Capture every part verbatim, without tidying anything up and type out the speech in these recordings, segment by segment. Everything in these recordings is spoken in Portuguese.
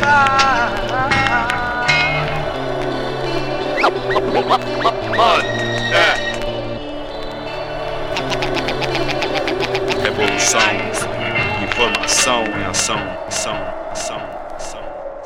Mano, é revolução, informação em ação, ação, ação, ação.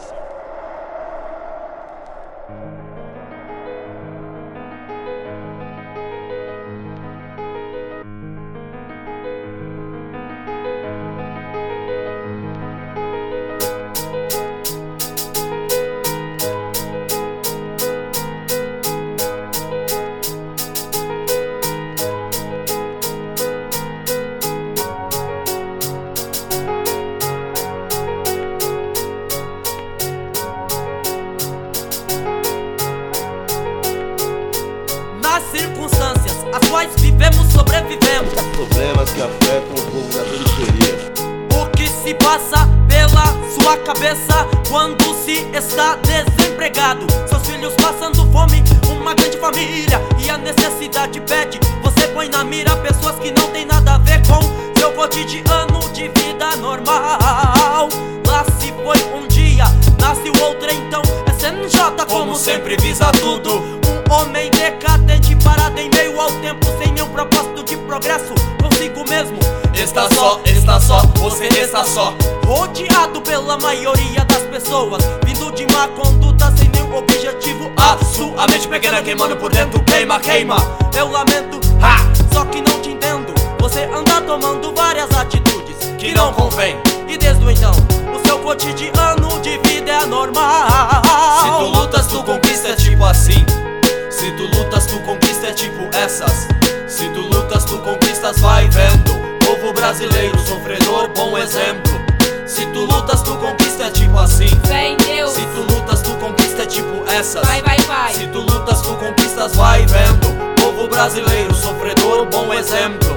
Nas circunstâncias as quais vivemos, sobrevivemos. Problemas que afetam o povo da periferia. O que se passa pela sua cabeça quando se está desempregado? Seus filhos passando fome, uma grande família, e a necessidade pede. Você põe na mira pessoas que não tem nada a ver com seu cotidiano de vida normal. Lá se foi um dia, nasce o outro, então é C N J como, como sempre visa tudo. Homem decadente, parado em meio ao tempo, sem nenhum propósito de progresso consigo mesmo. Está só, está só, você está só. Rodeado pela maioria das pessoas, vindo de má conduta, sem nenhum objetivo. A sua mente pequena queimando por dentro, queima, queima. Eu lamento, ha! Só que não te entendo. Você anda tomando várias atitudes que não convém. E desde o então, o seu cotidiano de vida é anormal. Se tu lutas, tu conquista, é tipo assim. Se tu lutas, tu conquista, é tipo essas. Se tu lutas, tu conquistas, vai vendo. Povo brasileiro, sofredor, bom exemplo. Se tu lutas, tu conquista, é tipo assim. Fé em Deus. Se tu lutas, tu conquista, é tipo essas. Vai, vai, vai. Se tu lutas, tu conquistas, vai vendo. Povo brasileiro, sofredor, bom exemplo.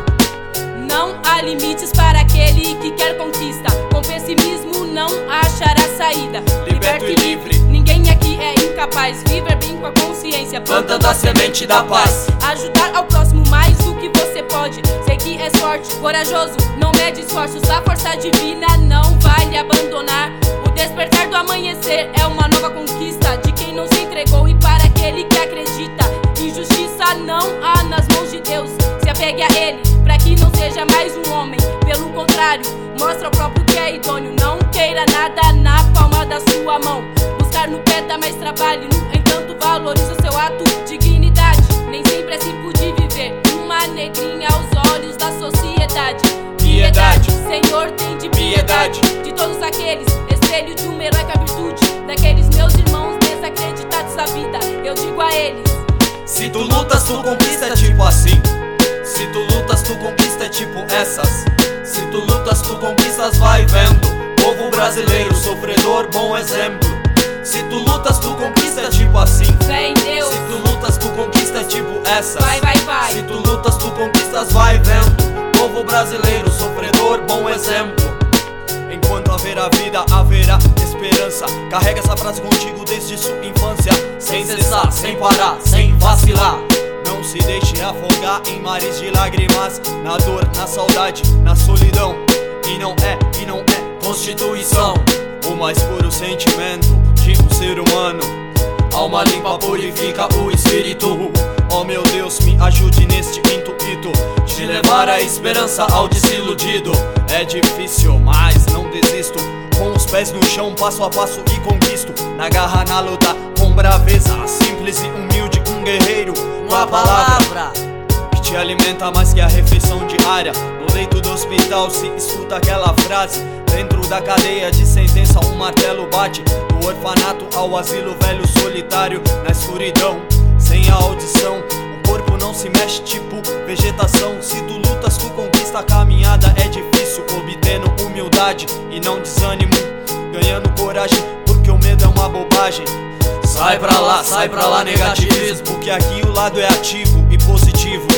Não há limites para aquele que quer conquista. Com pessimismo não achará saída. Liberto e livre. Ninguém aqui é incapaz. Viver bem com a consciência, plantando a semente da paz. Ajudar ao próximo mais do que você pode. Sei que é sorte, corajoso, não mede esforços. A força divina não vai lhe abandonar. O despertar do amanhecer é uma nova conquista de quem não se entregou e para aquele que acredita. Injustiça não há nas mãos de Deus. Se apegue a Ele, pra que não seja mais um homem. Pelo contrário, mostra ao próprio que é idôneo. Não queira nada na palma da sua mão. Buscar no pé dá mais trabalho, no entanto valoriza o seu ato. Dignidade, nem sempre é simples de viver. Uma negrinha aos olhos da sociedade. Piedade, Senhor, tem de piedade de todos aqueles, espelho de uma heróica virtude. Daqueles meus irmãos desacreditados da vida, eu digo a eles: se tu lutas, tu conquista, é tipo assim. Se tu lutas, tu conquista, é tipo essas. Se tu lutas, tu conquistas, vai vendo. Povo brasileiro, sofredor, bom exemplo. Se tu lutas, tu conquista, é tipo assim. Fé em Deus. Se tu lutas, tu conquista, é tipo essas. Vai, vai, vai. Se tu lutas, tu conquistas, vai vendo. Povo brasileiro, sofredor, bom exemplo. Enquanto haverá vida, haverá esperança. Carrega essa frase contigo desde sua infância. Sem cessar, sem parar, sem vacilar. Não se deixe afogar em mares de lágrimas. Na dor, na saudade, na solidão. E não é, e não é Constituição o mais puro sentimento de um ser humano. Alma limpa purifica o espírito. Oh meu Deus, me ajude neste intuito de levar a esperança ao desiludido. É difícil, mas não desisto. Com os pés no chão, passo a passo e conquisto. Na garra, na luta, com braveza. Simples e humilde, um guerreiro. Uma palavra que te alimenta mais que a refeição diária. No leito do hospital se escuta aquela frase. Dentro da cadeia de sentença um martelo bate. Do orfanato ao asilo velho solitário. Na escuridão, sem a audição, o corpo não se mexe tipo vegetação. Se tu lutas, tu conquista, a caminhada é difícil. Obtendo humildade e não desânimo. Ganhando coragem porque o medo é uma bobagem. Sai pra lá, sai pra lá negativismo. Que aqui o lado é ativo e positivo.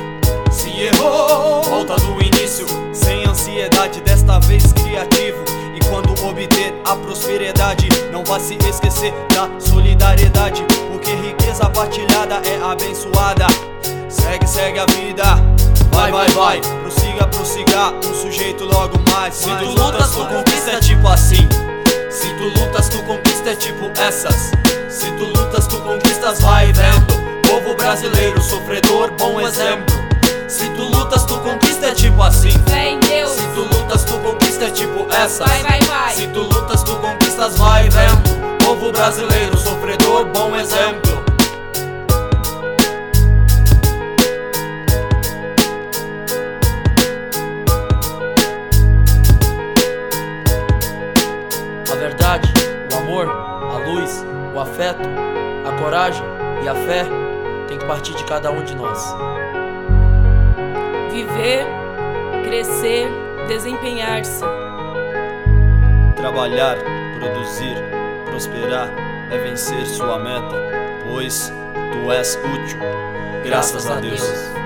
Se errou, volta do início. Sem ansiedade, desta vez criativo. E quando obter a prosperidade, não vá se esquecer da solidariedade. Porque riqueza partilhada é abençoada. Segue, segue a vida. Vai, vai, vai. Prossiga, prossiga. Um sujeito logo mais. Se tu lutas, tu conquista, é tipo assim. Se tu tu lutas, tu conquista, é tipo essas. Se tu lutas, tu conquistas, vai vendo. Povo brasileiro, sofredor, bom exemplo. Se tu lutas, tu conquista, é tipo assim. Fé em Deus. Se tu lutas, tu conquista, é tipo essas. Vai, vai, vai. Se tu lutas, tu conquistas, vai vendo. Povo brasileiro, sofredor, bom exemplo. A verdade, o amor, a luz, o afeto, a coragem e a fé tem que partir de cada um de nós. Viver, crescer, desempenhar-se. Trabalhar, produzir, prosperar é vencer sua meta, pois tu és útil, graças a Deus.